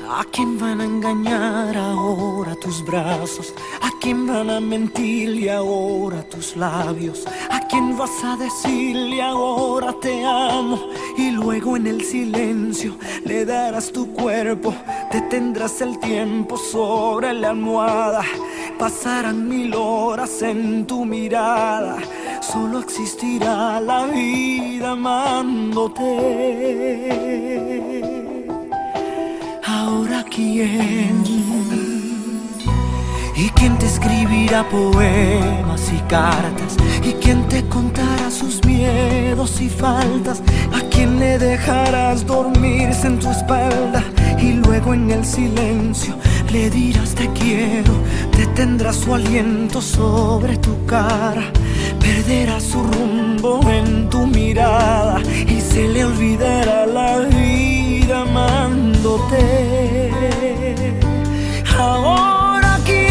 ¿A quién van a engañar ahora tus brazos? ¿A quién van a mentirle ahora tus labios? ¿A quién vas a decirle ahora te amo? Y luego en el silencio le darás tu cuerpo, detendrás el tiempo sobre la almohada. Pasarán 1000 horas en tu mirada, solo existirá la vida amándote. Ahora quién, y quién te escribirá poemas y cartas, y quién te contará sus miedos y faltas, a quién le dejarás dormirse en tu espalda y luego en el silencio le dirás te quiero, detendrás su aliento sobre tu cara, perderás su rumbo en tu mirada y se le olvidará la vida amándote. Ahora quién,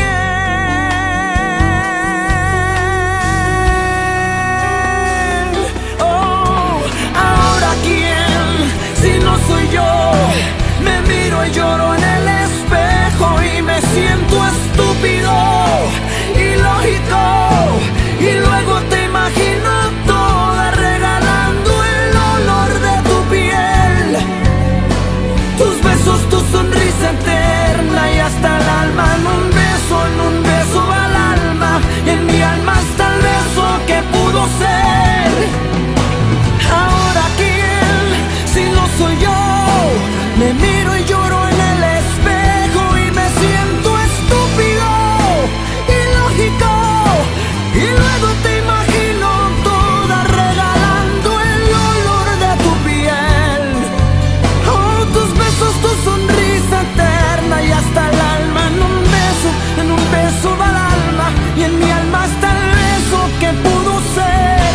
oh, ahora quién, si no soy yo, me miro y lloro en el espejo y me siento estúpido, ilógico, y luego te imagino toda regalando el olor de tu piel, tus besos, tu sonrisa eterna y hasta el alma. En un beso va el alma y en mi alma está el beso que pudo ser. Ahora quién, si no soy yo, me miro y lloro en el espejo y me siento estúpido, ilógico, y luego te imagino toda regalando el olor de tu piel, oh, tus besos, tu sonrisa eterna y hasta el alma. En un beso va el alma y en mi alma está el beso que pudo ser.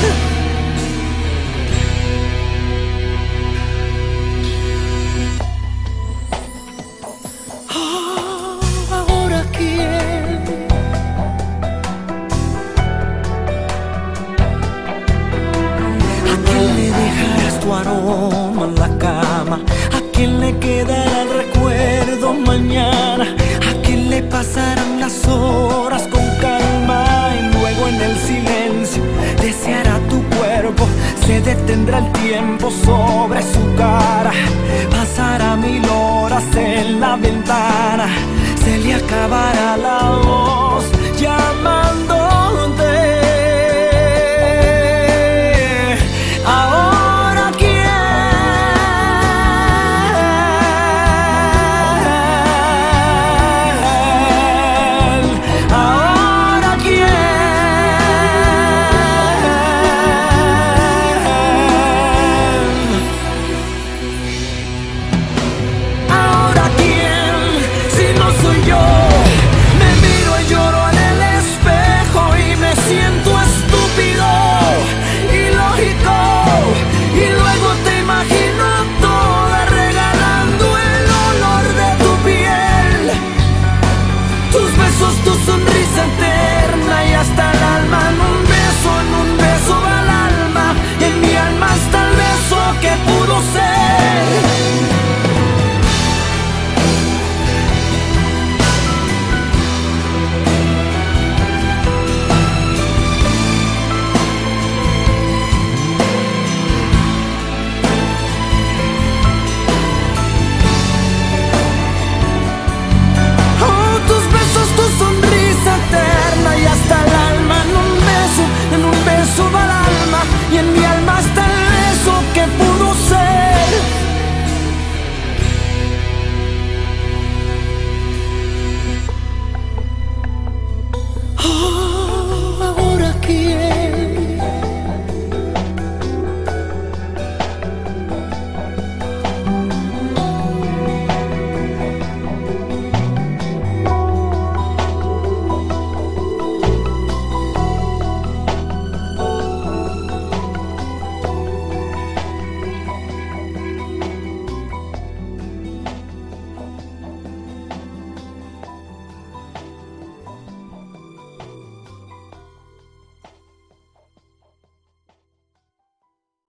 Oh, ahora quién, ¿a quién le dejarás tu aroma en la cama? ¿A quién le quedará el recuerdo mañana? ¿A quién le pasarán las horas con calma? Y luego en el silencio deseará tu cuerpo, se detendrá el tiempo sobre su cara, pasará 1000 horas en la ventana, se le acabará la hora.